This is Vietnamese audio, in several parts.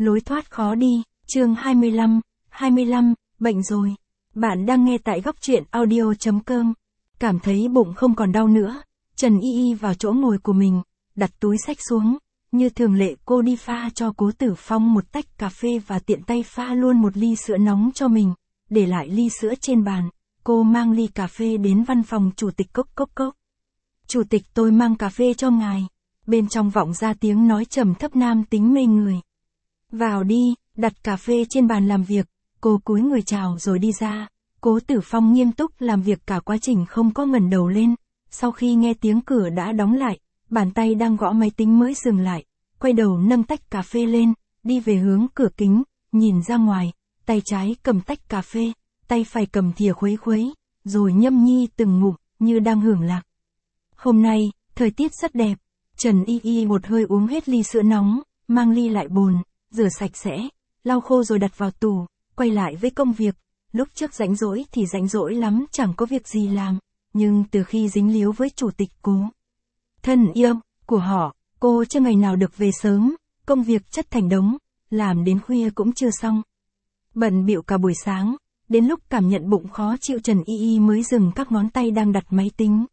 Lối thoát khó đi, chương 25, bệnh rồi. Bạn đang nghe tại góc truyện audio.com. Cảm thấy bụng không còn đau nữa, Trần Y Y vào chỗ ngồi của mình, đặt túi xách xuống. Như thường lệ cô đi pha cho Cố Tử Phong một tách cà phê và tiện tay pha luôn một ly sữa nóng cho mình, để lại ly sữa trên bàn. Cô mang ly cà phê đến văn phòng chủ tịch cốc cốc cốc. Chủ tịch, tôi mang cà phê cho ngài. Bên trong vọng ra tiếng nói trầm thấp nam tính mê người. Vào đi, đặt cà phê trên bàn làm việc, cô cúi người chào rồi đi ra. Cố Tử Phong nghiêm túc làm việc cả quá trình không có ngẩng đầu lên. Sau khi nghe tiếng cửa đã đóng lại, bàn tay đang gõ máy tính mới dừng lại, quay đầu nâng tách cà phê lên, đi về hướng cửa kính, nhìn ra ngoài, tay trái cầm tách cà phê, tay phải cầm thìa khuấy khuấy, rồi nhâm nhi từng ngụm, như đang hưởng lạc. Hôm nay, thời tiết rất đẹp, Trần Y Y một hơi uống hết ly sữa nóng, mang ly lại bồn, rửa sạch sẽ, lau khô rồi đặt vào tủ, quay lại với công việc. Lúc trước rảnh rỗi thì rảnh rỗi lắm, chẳng có việc gì làm, nhưng từ khi dính líu với chủ tịch Cố thân yêu của họ, cô chưa ngày nào được về sớm, công việc chất thành đống, làm đến khuya cũng chưa xong. Bận bịu cả buổi sáng, đến lúc cảm nhận bụng khó chịu Trần Y Y mới dừng các ngón tay đang đặt máy tính.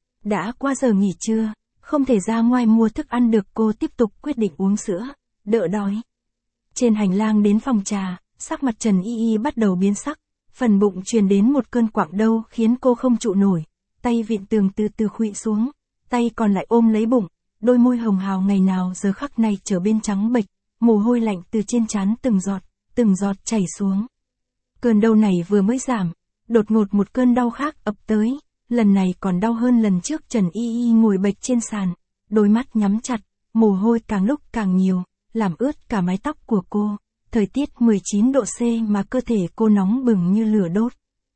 Đã qua giờ nghỉ trưa, không thể ra ngoài mua thức ăn được, cô tiếp tục quyết định uống sữa, đỡ đói. Trên hành lang đến phòng trà, sắc mặt Trần Y Y bắt đầu biến sắc, phần bụng truyền đến một cơn quặn đau khiến cô không trụ nổi, tay vịn tường từ từ khuỵu xuống, tay còn lại ôm lấy bụng, đôi môi hồng hào ngày nào giờ khắc này trở bên trắng bệch, mồ hôi lạnh từ trên trán từng giọt chảy xuống. Cơn đau này vừa mới giảm, đột ngột một cơn đau khác ập tới, lần này còn đau hơn lần trước. Trần Y Y ngồi bệch trên sàn, đôi mắt nhắm chặt, mồ hôi càng lúc càng nhiều, làm ướt cả mái tóc của cô. Thời tiết 19 độ C mà cơ thể cô nóng bừng như lửa đốt.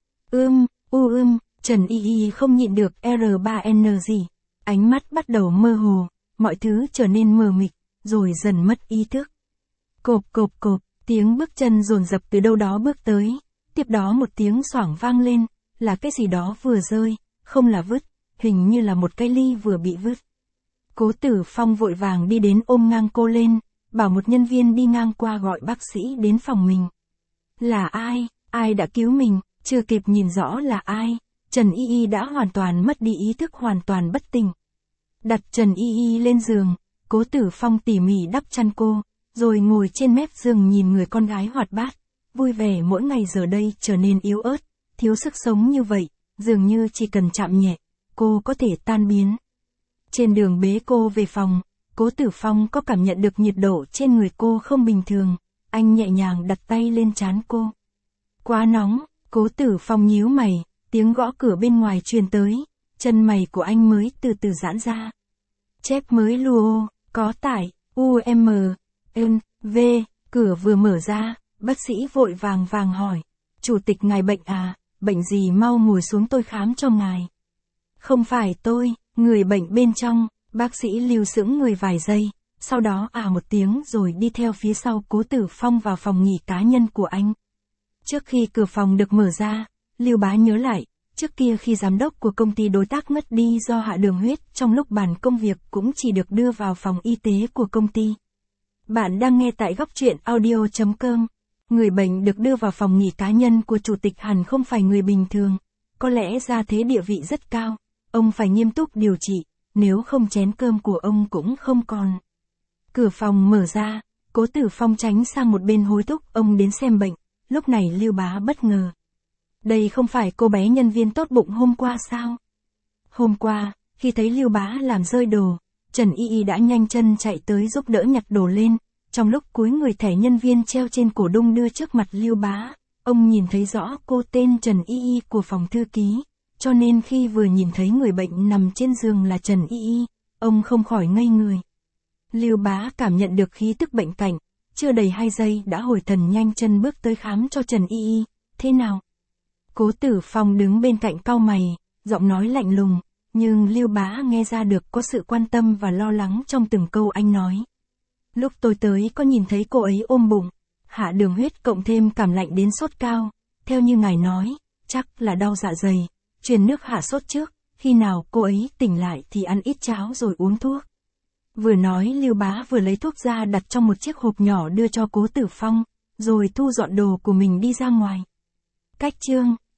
Trần Y Y không nhịn được R3N gì, ánh mắt bắt đầu mơ hồ, mọi thứ trở nên mờ mịt, rồi dần mất ý thức. Cộp, tiếng bước chân dồn dập từ đâu đó bước tới, tiếp đó một tiếng xoảng vang lên, là cái gì đó vừa rơi, không là vứt, hình như là một cái ly vừa bị vứt. Cố Tử Phong vội vàng đi đến ôm ngang cô lên, bảo một nhân viên đi ngang qua gọi bác sĩ đến phòng mình. Là ai đã cứu mình, chưa kịp nhìn rõ là ai, Trần Y Y đã hoàn toàn mất đi ý thức, hoàn toàn bất tỉnh. Đặt Trần Y Y lên giường, Cố Tử Phong tỉ mỉ đắp chăn cô, rồi ngồi trên mép giường nhìn người con gái hoạt bát, vui vẻ mỗi ngày giờ đây trở nên yếu ớt, thiếu sức sống như vậy, dường như chỉ cần chạm nhẹ, cô có thể tan biến. Trên đường bế cô về phòng, Cố Tử Phong có cảm nhận được nhiệt độ trên người cô không bình thường, anh nhẹ nhàng đặt tay lên trán cô. Quá nóng, Cố Tử Phong nhíu mày, tiếng gõ cửa bên ngoài truyền tới, chân mày của anh mới từ từ giãn ra. Chép mới Luo, có tải, V, cửa vừa mở ra, bác sĩ vội vàng hỏi, chủ tịch ngài bệnh à, bệnh gì, mau ngồi xuống tôi khám cho ngài. Không phải tôi, người bệnh bên trong. Bác sĩ Lưu sững người vài giây, sau đó một tiếng rồi đi theo phía sau Cố Tử Phong vào phòng nghỉ cá nhân của anh. Trước khi cửa phòng được mở ra, Lưu Bá nhớ lại, trước kia khi giám đốc của công ty đối tác ngất đi do hạ đường huyết, trong lúc bàn công việc cũng chỉ được đưa vào phòng y tế của công ty. Bạn đang nghe tại góc truyện audio.com. Người bệnh được đưa vào phòng nghỉ cá nhân của chủ tịch hẳn không phải người bình thường, có lẽ gia thế địa vị rất cao, ông phải nghiêm túc điều trị. Nếu không chén cơm của ông cũng không còn. Cửa phòng mở ra, Cố Tử Phong tránh sang một bên hối thúc ông đến xem bệnh, lúc này Lưu Bá bất ngờ. Đây không phải cô bé nhân viên tốt bụng hôm qua sao? Hôm qua, khi thấy Lưu Bá làm rơi đồ, Trần Y Y đã nhanh chân chạy tới giúp đỡ nhặt đồ lên, trong lúc cúi người thẻ nhân viên treo trên cổ đung đưa trước mặt Lưu Bá, ông nhìn thấy rõ cô tên Trần Y Y của phòng thư ký. Cho nên khi vừa nhìn thấy người bệnh nằm trên giường là Trần Y Y, ông không khỏi ngây người. Lưu Bá cảm nhận được khí tức bệnh cảnh, chưa đầy 2 giây đã hồi thần, nhanh chân bước tới khám cho Trần Y Y. Thế nào? Cố Tử Phong đứng bên cạnh cau mày, giọng nói lạnh lùng, nhưng Lưu Bá nghe ra được có sự quan tâm và lo lắng trong từng câu anh nói. Lúc tôi tới có nhìn thấy cô ấy ôm bụng, hạ đường huyết cộng thêm cảm lạnh đến sốt cao, theo như ngài nói, chắc là đau dạ dày. Truyền nước hạ sốt trước, khi nào cô ấy tỉnh lại thì ăn ít cháo rồi uống thuốc. Vừa nói Lưu Bá vừa lấy thuốc ra đặt trong một chiếc hộp nhỏ đưa cho Cố Tử Phong, rồi thu dọn đồ của mình đi ra ngoài. Cách chương